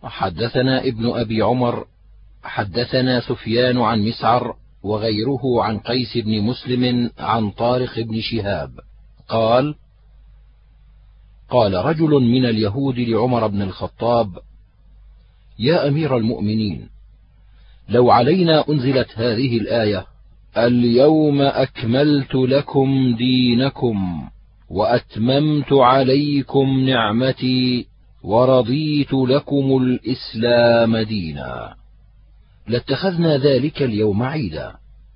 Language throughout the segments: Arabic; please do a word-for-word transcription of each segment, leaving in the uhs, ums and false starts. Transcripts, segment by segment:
حدثنا ابن أبي عمر حدثنا سفيان عن مسعر وغيره عن قيس بن مسلم عن طارق بن شهاب قال: قال رجل من اليهود لعمر بن الخطاب: يا أمير المؤمنين، لو علينا أنزلت هذه الآية: اليوم أكملت لكم دينكم وأتممت عليكم نعمتي ورضيت لكم الإسلام دينا، لاتخذنا ذلك اليوم عيدا.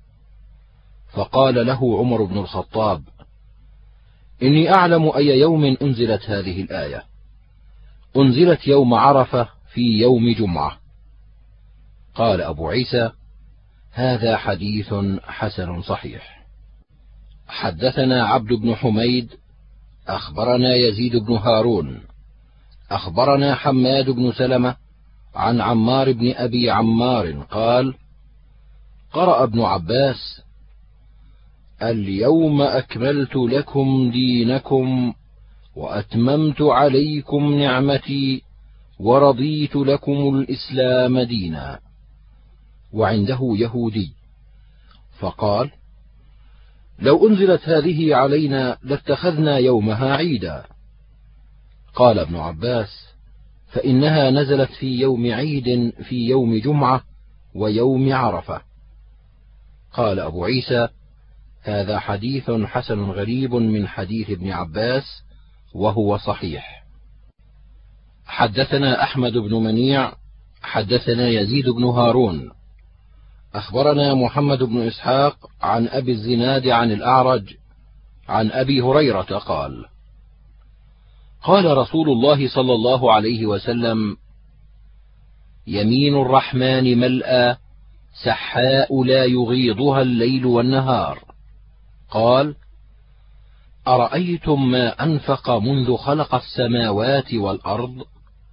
فقال له عمر بن الخطاب: إني أعلم أي يوم أنزلت هذه الآية، أنزلت يوم عرفة في يوم جمعة. قال أبو عيسى: هذا حديث حسن صحيح. حدثنا عبد بن حميد أخبرنا يزيد بن هارون أخبرنا حماد بن سلمة عن عمار بن أبي عمار قال: قرأ ابن عباس: اليوم أكملت لكم دينكم وأتممت عليكم نعمتي ورضيت لكم الإسلام دينا، وعنده يهودي، فقال: لو أنزلت هذه علينا لاتخذنا يومها عيدا. قال ابن عباس: فإنها نزلت في يوم عيد في يوم جمعة ويوم عرفة. قال أبو عيسى: هذا حديث حسن غريب من حديث ابن عباس وهو صحيح. حدثنا أحمد بن منيع حدثنا يزيد بن هارون أخبرنا محمد بن إسحاق عن أبي الزناد عن الأعرج عن أبي هريرة قال: قال رسول الله صلى الله عليه وسلم: يمين الرحمن ملأى سحاء لا يغيضها الليل والنهار. قال: أرأيتم ما أنفق منذ خلق السماوات والأرض؟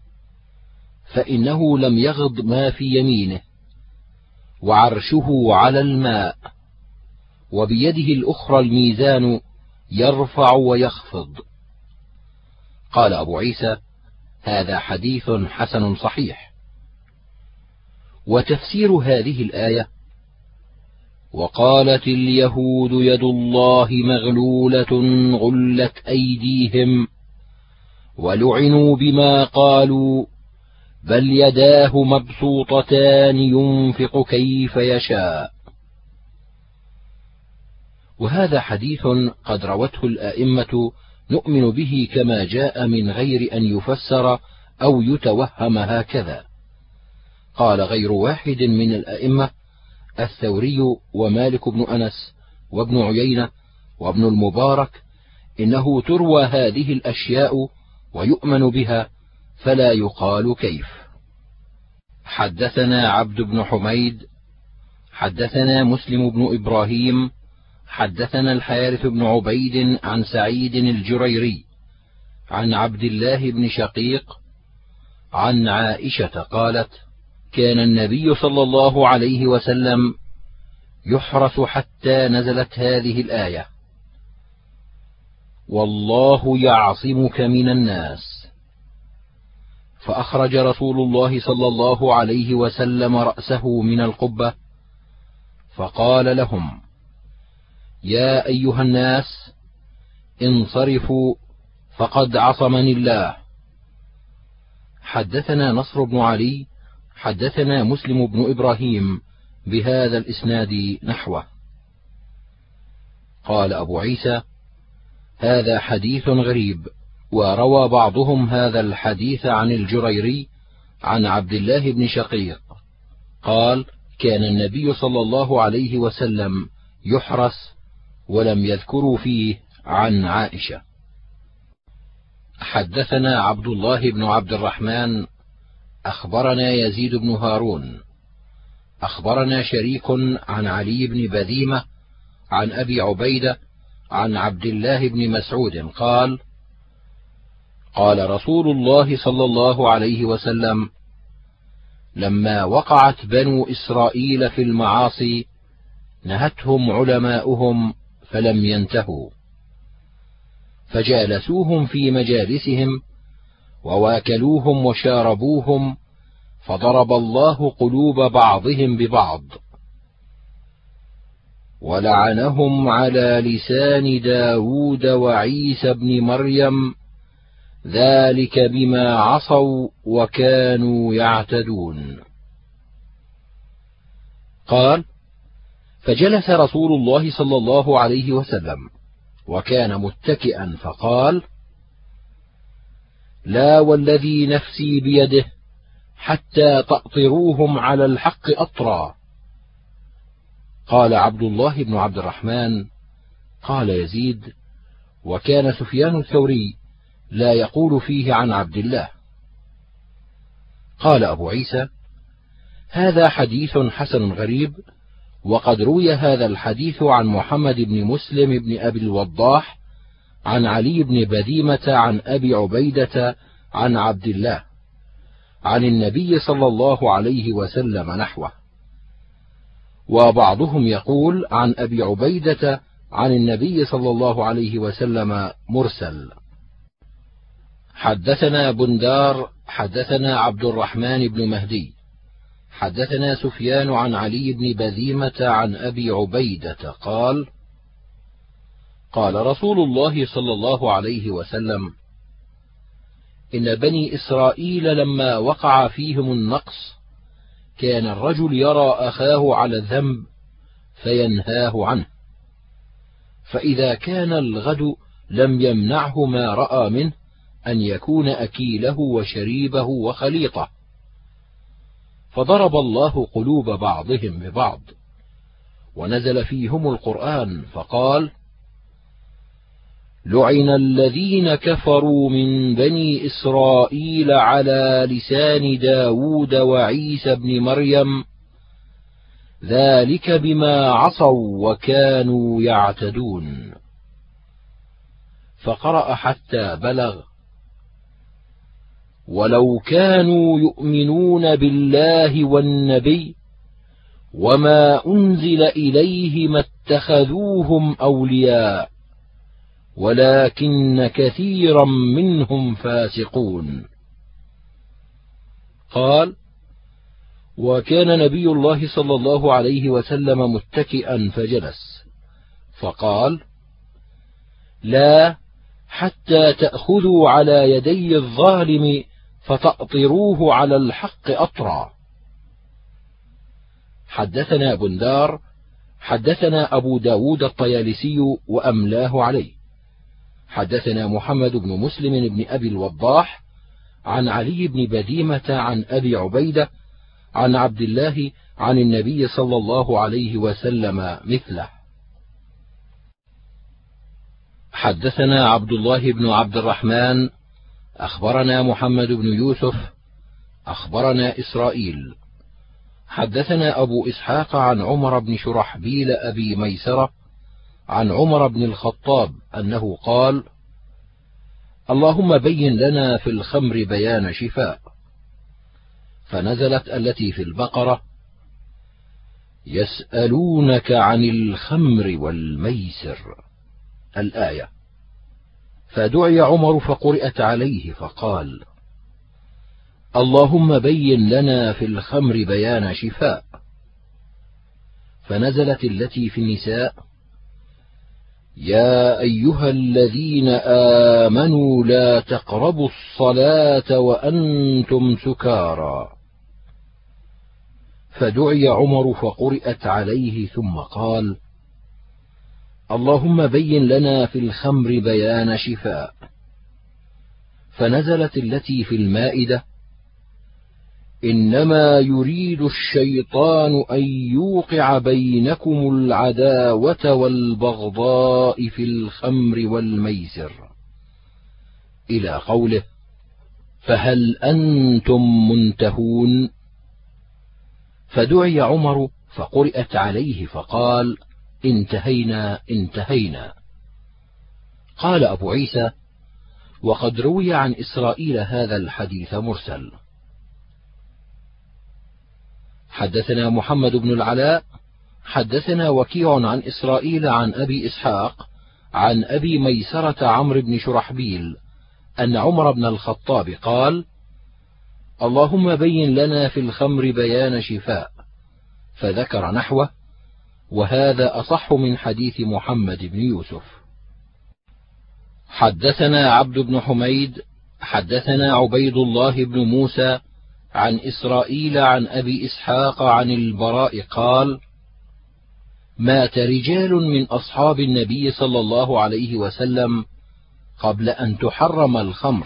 فإنه لم يغض ما في يمينه، وعرشه على الماء، وبيده الأخرى الميزان يرفع ويخفض. قال أبو عيسى: هذا حديث حسن صحيح. وتفسير هذه الآية: وقالت اليهود يد الله مغلولة غلت أيديهم ولعنوا بما قالوا بل يداه مبسوطتان ينفق كيف يشاء. وهذا حديث قد روته الآئمة نؤمن به كما جاء من غير أن يفسر أو يتوهم هكذا. قال غير واحد من الآئمة: الثوري ومالك بن أنس وابن عيينة وابن المبارك إنه تروى هذه الأشياء ويؤمن بها فلا يقال كيف. حدثنا عبد بن حميد حدثنا مسلم بن إبراهيم حدثنا الحارث بن عبيد عن سعيد الجريري عن عبد الله بن شقيق عن عائشة قالت: كان النبي صلى الله عليه وسلم يحرس حتى نزلت هذه الآية: والله يعصمك من الناس. فأخرج رسول الله صلى الله عليه وسلم رأسه من القبة فقال لهم: يا أيها الناس انصرفوا فقد عصمني الله. حدثنا نصر بن علي حدثنا مسلم بن إبراهيم بهذا الإسناد نحوه. قال أبو عيسى: هذا حديث غريب. وروى بعضهم هذا الحديث عن الجريري عن عبد الله بن شقيق قال: كان النبي صلى الله عليه وسلم يحرس، ولم يذكروا فيه عن عائشة. حدثنا عبد الله بن عبد الرحمن أخبرنا يزيد بن هارون أخبرنا شريك عن علي بن بذيمة عن أبي عبيدة عن عبد الله بن مسعود قال: قال رسول الله صلى الله عليه وسلم: لما وقعت بنو إسرائيل في المعاصي نهتهم علماؤهم فلم ينتهوا، فجالسوهم في مجالسهم وواكلوهم وشاربوهم فضرب الله قلوب بعضهم ببعض ولعنهم على لسان داود وعيسى بن مريم ذلك بما عصوا وكانوا يعتدون. قال: فجلس رسول الله صلى الله عليه وسلم وكان متكئا فقال: لا والذي نفسي بيده حتى تأطروهم على الحق أطرا. قال عبد الله بن عبد الرحمن: قال يزيد: وكان سفيان الثوري لا يقول فيه عن عبد الله. قال أبو عيسى: هذا حديث حسن غريب، وقد روي هذا الحديث عن محمد بن مسلم بن أبي الوضاح عن علي بن بذيمة عن أبي عبيدة عن عبد الله عن النبي صلى الله عليه وسلم نحوه، وبعضهم يقول عن أبي عبيدة عن النبي صلى الله عليه وسلم مرسل. حدثنا بندار حدثنا عبد الرحمن بن مهدي حدثنا سفيان عن علي بن بذيمة عن أبي عبيدة قال: قال رسول الله صلى الله عليه وسلم: إن بني إسرائيل لما وقع فيهم النقص كان الرجل يرى أخاه على الذنب فينهاه عنه، فإذا كان الغد لم يمنعه ما رأى منه أن يكون أكيله وشريبه وخليطه، فضرب الله قلوب بعضهم ببعض، ونزل فيهم القرآن فقال: لعن الذين كفروا من بني إسرائيل على لسان داود وعيسى بن مريم ذلك بما عصوا وكانوا يعتدون. فقرأ حتى بلغ: ولو كانوا يؤمنون بالله والنبي وما أنزل إليه ما اتخذوهم أولياء ولكن كثيرا منهم فاسقون. قال: وكان نبي الله صلى الله عليه وسلم متكئا فجلس، فقال: لا حتى تأخذوا على يدي الظالم فتأطروه على الحق أطرا. حدثنا بندار حدثنا أبو داود الطيالسي وأملاه عليه. حدثنا محمد بن مسلم بن أبي الوضاح عن علي بن بذيمة عن أبي عبيدة عن عبد الله عن النبي صلى الله عليه وسلم مثله. حدثنا عبد الله بن عبد الرحمن أخبرنا محمد بن يوسف أخبرنا إسرائيل حدثنا أبو إسحاق عن عمر بن شرحبيل أبي ميسرة عن عمر بن الخطاب أنه قال: اللهم بين لنا في الخمر بيان شفاء. فنزلت التي في البقرة: يسألونك عن الخمر والميسر الآية. فدعي عمر فقرئت عليه فقال: اللهم بين لنا في الخمر بيان شفاء. فنزلت التي في النساء: يا أيها الذين آمنوا لا تقربوا الصلاة وأنتم سكارى. فدعي عمر فقرئت عليه ثم قال: اللهم بين لنا في الخمر بيان شفاء. فنزلت التي في المائدة: إنما يريد الشيطان أن يوقع بينكم العداوة والبغضاء في الخمر والميسر، إلى قوله: فهل أنتم منتهون؟ فدعي عمر فقرئت عليه فقال: انتهينا انتهينا. قال أبو عيسى: وقد روي عن إسرائيل هذا الحديث مرسل. حدثنا محمد بن العلاء حدثنا وكيع عن إسرائيل عن أبي إسحاق عن أبي ميسرة عمرو بن شرحبيل أن عمر بن الخطاب قال: اللهم بين لنا في الخمر بيان شفاء، فذكر نحوه، وهذا أصح من حديث محمد بن يوسف. حدثنا عبد بن حميد حدثنا عبيد الله بن موسى عن إسرائيل عن أبي إسحاق عن البراء قال: مات رجال من أصحاب النبي صلى الله عليه وسلم قبل أن تحرم الخمر،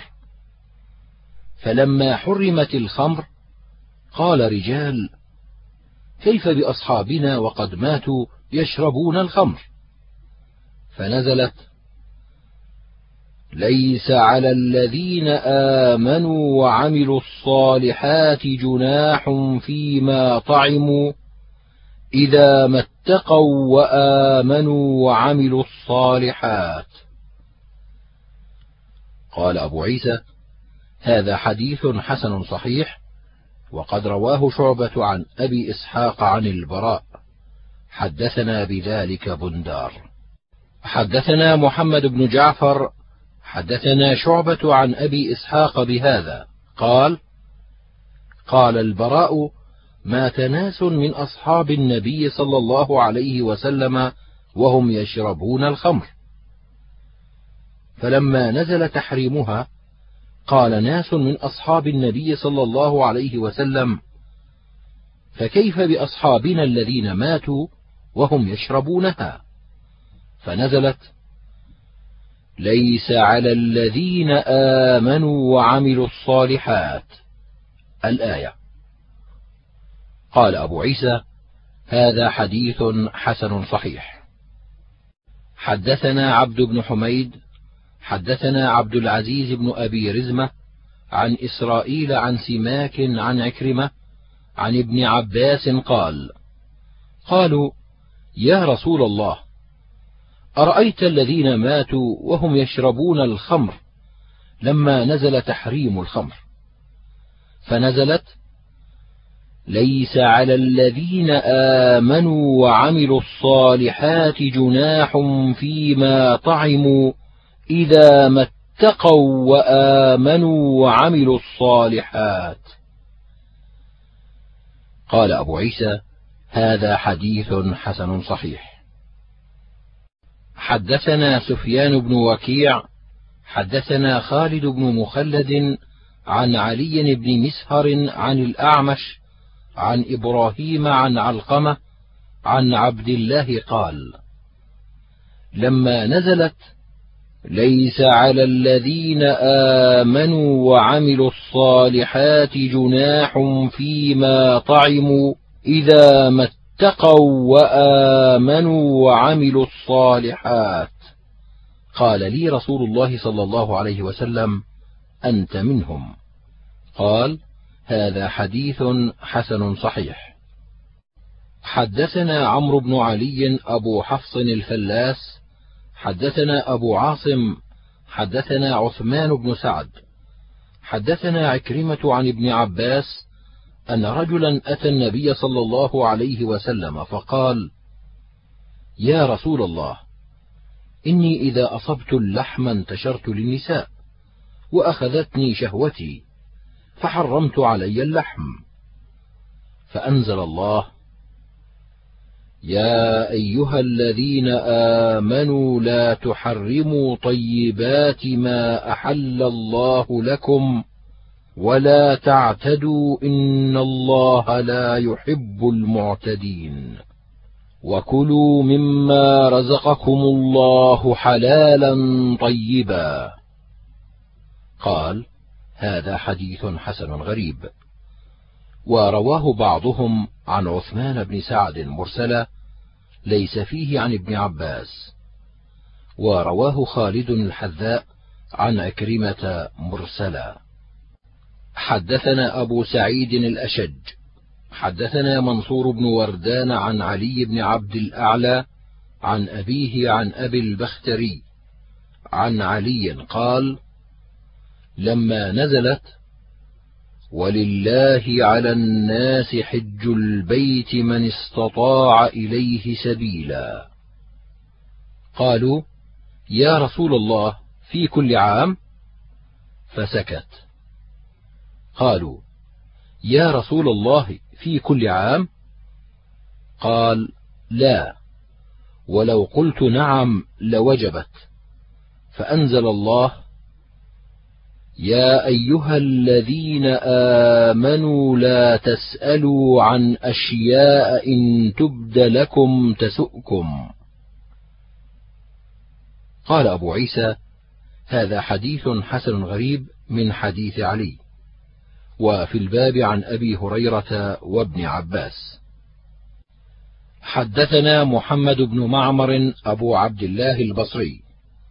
فلما حرمت الخمر قال رجال: كيف بأصحابنا وقد ماتوا يشربون الخمر؟ فنزلت: ليس على الذين آمنوا وعملوا الصالحات جناح فيما طعموا إذا ما اتقوا وآمنوا وعملوا الصالحات. قال أبو عيسى: هذا حديث حسن صحيح، وقد رواه شعبة عن أبي إسحاق عن البراء. حدثنا بذلك بندار. حدثنا محمد بن جعفر حدثنا شعبة عن أبي إسحاق بهذا قال: قال البراء: مات ناس من أصحاب النبي صلى الله عليه وسلم وهم يشربون الخمر، فلما نزل تحريمها قال ناس من أصحاب النبي صلى الله عليه وسلم: فكيف بأصحابنا الذين ماتوا وهم يشربونها؟ فنزلت: ليس على الذين آمنوا وعملوا الصالحات الآية. قال أبو عيسى: هذا حديث حسن صحيح. حدثنا عبد بن حميد حدثنا عبد العزيز بن أبي رزمة عن إسرائيل عن سماك عن عكرمة عن ابن عباس قال: قالوا: يا رسول الله، أرأيت الذين ماتوا وهم يشربون الخمر لما نزل تحريم الخمر؟ فنزلت: ليس على الذين آمنوا وعملوا الصالحات جناح فيما طعموا إذا ما اتقوا وآمنوا وعملوا الصالحات. قال أبو عيسى: هذا حديث حسن صحيح. حدثنا سفيان بن وكيع حدثنا خالد بن مخلد عن علي بن مسهر عن الأعمش عن إبراهيم عن علقمة عن عبد الله قال: لما نزلت: ليس على الذين آمنوا وعملوا الصالحات جناح فيما طعموا إذا ما اتقوا وآمنوا وعملوا الصالحات، قال لي رسول الله صلى الله عليه وسلم: أنت منهم. قال: هذا حديث حسن صحيح. حدثنا عمرو بن علي أبو حفص الفلاس حدثنا أبو عاصم حدثنا عثمان بن سعد حدثنا عكرمة عن ابن عباس أن رجلا أتى النبي صلى الله عليه وسلم فقال: يا رسول الله، إني إذا أصبت اللحم انتشرت للنساء وأخذتني شهوتي فحرمت علي اللحم. فأنزل الله: يا أيها الذين آمنوا لا تحرموا طيبات ما أحل الله لكم ولا تعتدوا إن الله لا يحب المعتدين، وكلوا مما رزقكم الله حلالا طيبا. قال: هذا حديث حسن غريب. ورواه بعضهم عن عثمان بن سعد مرسلا ليس فيه عن ابن عباس، ورواه خالد الحذاء عن عكرمة مرسلا. حدثنا أبو سعيد الأشج حدثنا منصور بن وردان عن علي بن عبد الأعلى عن أبيه عن أبي البختري عن علي قال: لما نزلت: ولله على الناس حج البيت من استطاع إليه سبيلا، قالوا: يا رسول الله، في كل عام؟ فسكت. قالوا: يا رسول الله في كل عام؟ قال: لا، ولو قلت نعم لوجبت. فأنزل الله: يا أيها الذين آمنوا لا تسألوا عن أشياء إن تبد لكم تسؤكم. قال أبو عيسى: هذا حديث حسن غريب من حديث علي. وفي الباب عن أبي هريرة وابن عباس. حدثنا محمد بن معمر أبو عبد الله البصري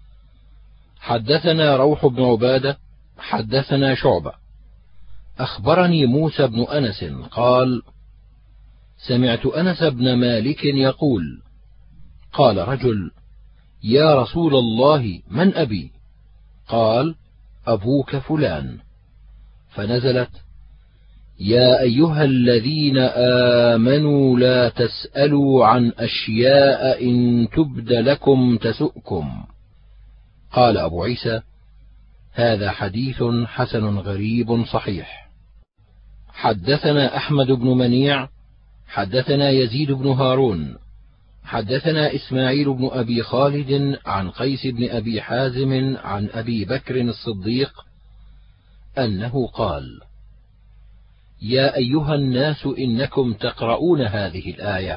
حدثنا روح بن عبادة حدثنا شعبة أخبرني موسى بن أنس قال: سمعت أنس بن مالك يقول: قال رجل: يا رسول الله من أبي؟ قال: أبوك فلان. فنزلت: يا أيها الذين آمنوا لا تسألوا عن أشياء إن تبد لكم تسؤكم. قال أبو عيسى: هذا حديث حسن غريب صحيح. حدثنا أحمد بن منيع حدثنا يزيد بن هارون حدثنا إسماعيل بن أبي خالد عن قيس بن أبي حازم عن أبي بكر الصديق أنه قال: يا أيها الناس إنكم تقرؤون هذه الآية: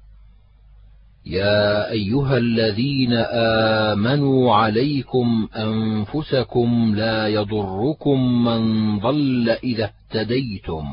يا أيها الذين آمنوا عليكم أنفسكم لا يضركم من ضل إذا اهتديتم.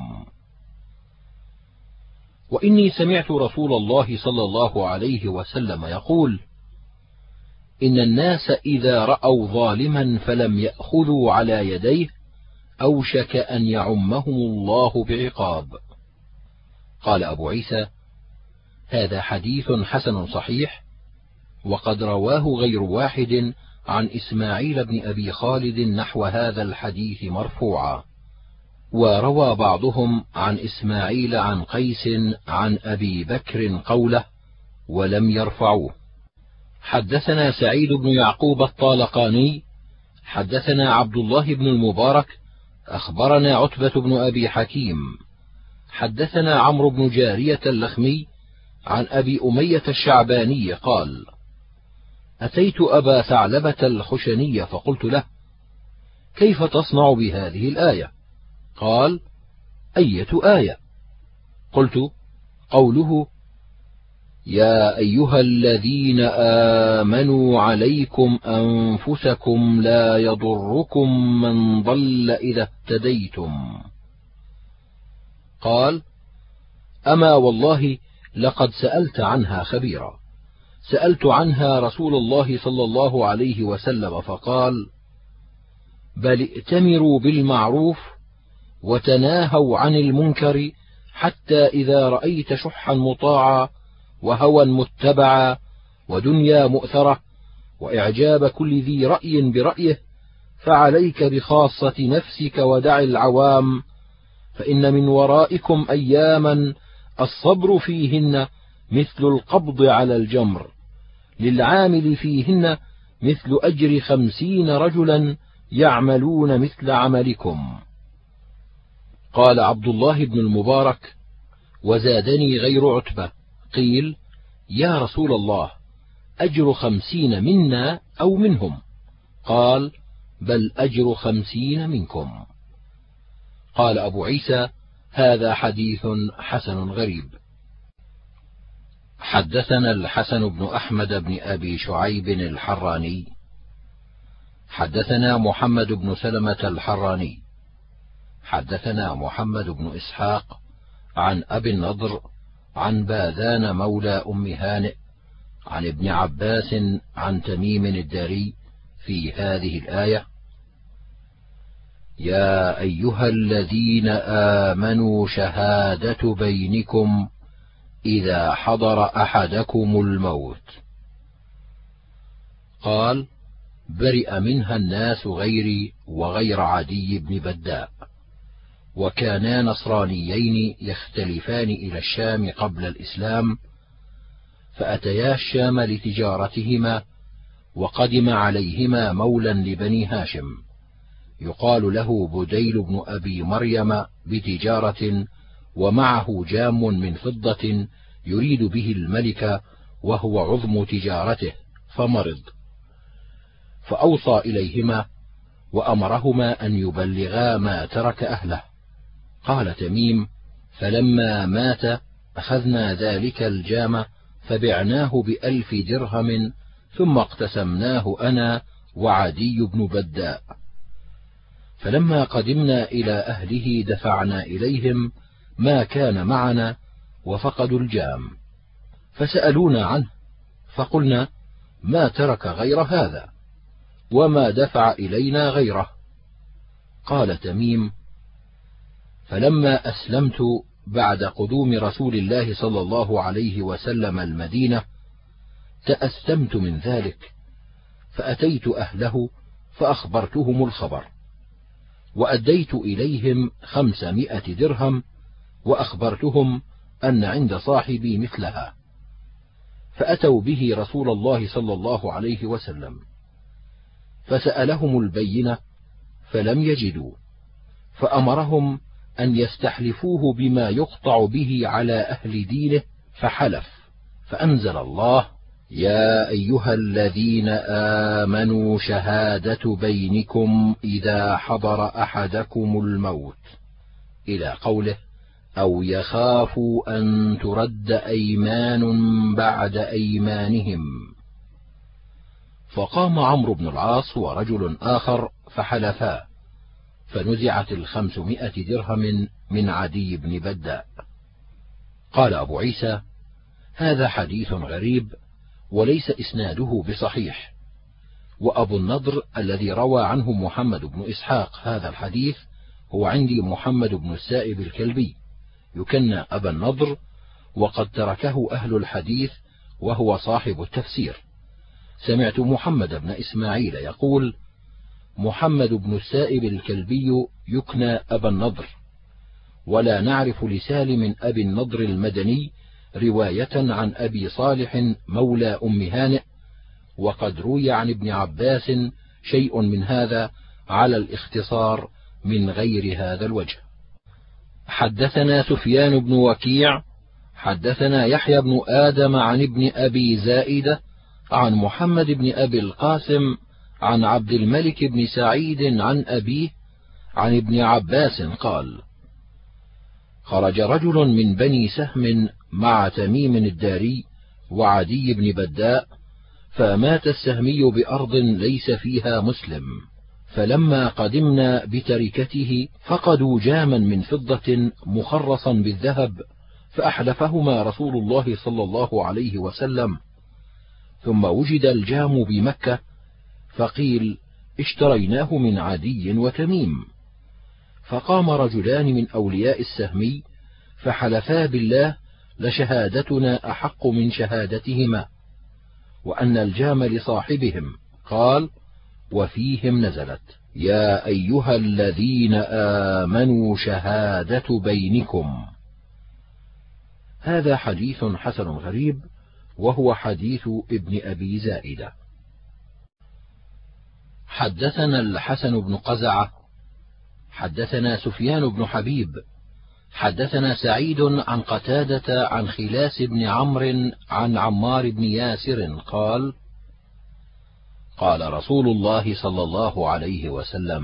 وإني سمعت رسول الله صلى الله عليه وسلم يقول: إن الناس إذا رأوا ظالما فلم يأخذوا على يديه أوشك أن يعمهم الله بعقاب. قال أبو عيسى: هذا حديث حسن صحيح، وقد رواه غير واحد عن إسماعيل بن أبي خالد نحو هذا الحديث مرفوعا، وروى بعضهم عن إسماعيل عن قيس عن أبي بكر قوله ولم يرفعوه. حدثنا سعيد بن يعقوب الطالقاني حدثنا عبد الله بن المبارك أخبرنا عتبة بن أبي حكيم حدثنا عمرو بن جارية اللخمي عن أبي أمية الشعباني قال: أتيت أبا ثعلبة الخشني فقلت له: كيف تصنع بهذه الآية؟ قال: أية آية؟ قلت: قوله: يا أيها الذين آمنوا عليكم أنفسكم لا يضركم من ضل إذا اهتديتم. قال: أما والله لقد سألت عنها خبيرا. سألت عنها رسول الله صلى الله عليه وسلم فقال: بل ائتمروا بالمعروف وتناهوا عن المنكر، حتى إذا رأيت شحا مطاعا وهوى متبعا ودنيا مؤثرة وإعجاب كل ذي رأي برأيه، فعليك بخاصة نفسك ودع العوام، فإن من ورائكم أياما الصبر فيهن مثل القبض على الجمر، للعامل فيهن مثل أجر خمسين رجلا يعملون مثل عملكم. قال عبد الله بن المبارك: وزادني غير عتبة، قيل: يا رسول الله، أجر خمسين منا أو منهم؟ قال: بل أجر خمسين منكم. قال أبو عيسى: هذا حديث حسن غريب. حدثنا الحسن بن أحمد بن أبي شعيب الحراني حدثنا محمد بن سلمة الحراني حدثنا محمد بن إسحاق عن أبي النضر عن باذان مولى أم هانئ عن ابن عباس عن تميم الداري في هذه الآية: يا أيها الذين آمنوا شهادة بينكم إذا حضر أحدكم الموت. قال: برئ منها الناس غيري وغير عدي بن بداء، وكانا نصرانيين يختلفان إلى الشام قبل الإسلام، فأتيا الشام لتجارتهما، وقدم عليهما مولى لبني هاشم يقال له بديل بن أبي مريم بتجارة، ومعه جام من فضة يريد به الملك وهو عظم تجارته، فمرض، فأوصى إليهما وأمرهما أن يبلغا ما ترك أهله. قال تميم: فلما مات أخذنا ذلك الجام فبعناه بألف درهم، ثم اقتسمناه أنا وعدي بن بداء. فلما قدمنا إلى أهله دفعنا إليهم ما كان معنا وفقدوا الجام، فسألونا عنه، فقلنا: ما ترك غير هذا، وما دفع إلينا غيره. قال تميم: فلما أسلمت بعد قدوم رسول الله صلى الله عليه وسلم المدينة تأثمت من ذلك، فأتيت أهله فأخبرتهم الخبر، وأديت إليهم خمسمائة درهم، وأخبرتهم أن عند صاحبي مثلها، فأتوا به رسول الله صلى الله عليه وسلم، فسألهم البينة فلم يجدوا، فأمرهم أن يستحلفوه بما يقطع به على أهل دينه، فحلف، فأنزل الله: يا أيها الذين آمنوا شهادة بينكم إذا حضر أحدكم الموت، إلى قوله: أو يخافوا أن ترد أيمان بعد أيمانهم. فقام عمرو بن العاص ورجل آخر فحلفا، فنزعت الخمسمائة درهم من عدي بن بداء. قال أبو عيسى: هذا حديث غريب وليس إسناده بصحيح، وأبو النضر الذي روى عنه محمد بن إسحاق هذا الحديث هو عندي محمد بن السائب الكلبي، يكنى أبا النضر، وقد تركه أهل الحديث وهو صاحب التفسير. سمعت محمد بن إسماعيل يقول: محمد بن السائب الكلبي يكنى أبا النضر، ولا نعرف لسالم أبي النضر المدني رواية عن أبي صالح مولى أم هانئ، وقد روي عن ابن عباس شيء من هذا على الاختصار من غير هذا الوجه. حدثنا سفيان بن وكيع حدثنا يحيى بن آدم عن ابن أبي زائدة عن محمد بن أبي القاسم عن عبد الملك بن سعيد عن أبيه عن ابن عباس قال: خرج رجل من بني سهم مع تميم الداري وعدي بن بداء، فمات السهمي بأرض ليس فيها مسلم، فلما قدمنا بتركته فقدوا جاما من فضة مخرصا بالذهب، فأحلفهما رسول الله صلى الله عليه وسلم، ثم وجد الجام بمكة، فقيل: اشتريناه من عدي وتميم. فقام رجلان من أولياء السهمي فحلفا بالله: لشهادتنا أحق من شهادتهما، وأن الجام لصاحبهم. قال: وفيهم نزلت: يا أيها الذين آمنوا شهادة بينكم. هذا حديث حسن غريب، وهو حديث ابن أبي زائدة. حدثنا الحسن بن قزعة حدثنا سفيان بن حبيب حدثنا سعيد عن قتادة عن خلاس بن عمرو عن عمار بن ياسر قال: قال رسول الله صلى الله عليه وسلم: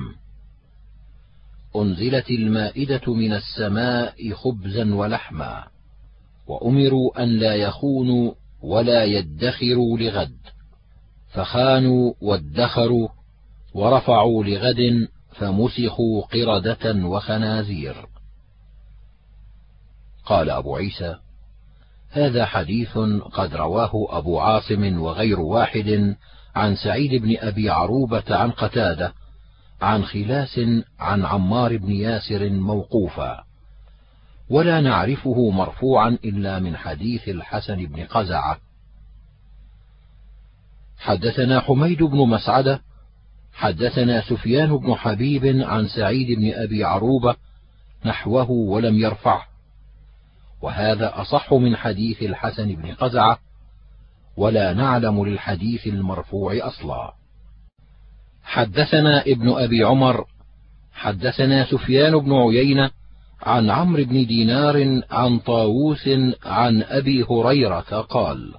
أنزلت المائدة من السماء خبزا ولحما، وأمروا أن لا يخونوا ولا يدخروا لغد، فخانوا وادخروا ورفعوا لغد، فمسخوا قردة وخنازير. قال أبو عيسى: هذا حديث قد رواه أبو عاصم وغير واحد عن سعيد بن أبي عروبة عن قتادة عن خلاس عن عمار بن ياسر موقوفا، ولا نعرفه مرفوعا إلا من حديث الحسن بن قزعة. حدثنا حميد بن مسعدة حدثنا سفيان بن حبيب عن سعيد بن أبي عروبة نحوه ولم يرفعه، وهذا أصح من حديث الحسن بن قزعة، ولا نعلم للحديث المرفوع أصلا. حدثنا ابن أبي عمر حدثنا سفيان بن عيينة عن عمرو بن دينار عن طاووس عن أبي هريرة قال: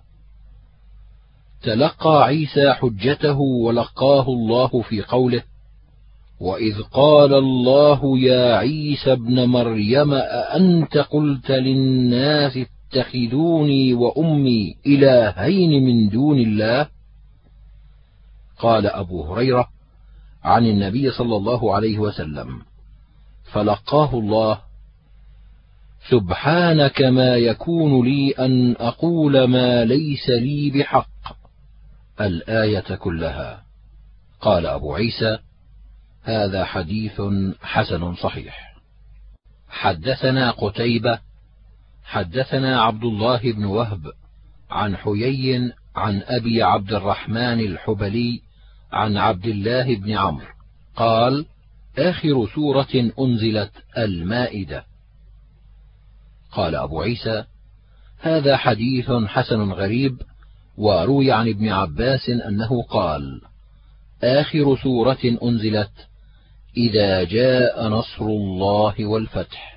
تلقى عيسى حجته ولقاه الله في قوله: وإذ قال الله يا عيسى ابن مريم أأنت قلت للناس اتخذوني وأمي إلهين من دون الله؟ قال أبو هريرة عن النبي صلى الله عليه وسلم: فلقاه الله: سبحانك ما يكون لي أن أقول ما ليس لي بحق، الآية كلها. قال أبو عيسى: هذا حديث حسن صحيح. حدثنا قتيبة حدثنا عبد الله بن وهب عن حيي عن أبي عبد الرحمن الحبلي عن عبد الله بن عمرو قال: آخر سورة أنزلت المائدة. قال أبو عيسى: هذا حديث حسن غريب. وروي عن ابن عباس أنه قال: آخر سورة أنزلت إذا جاء نصر الله والفتح.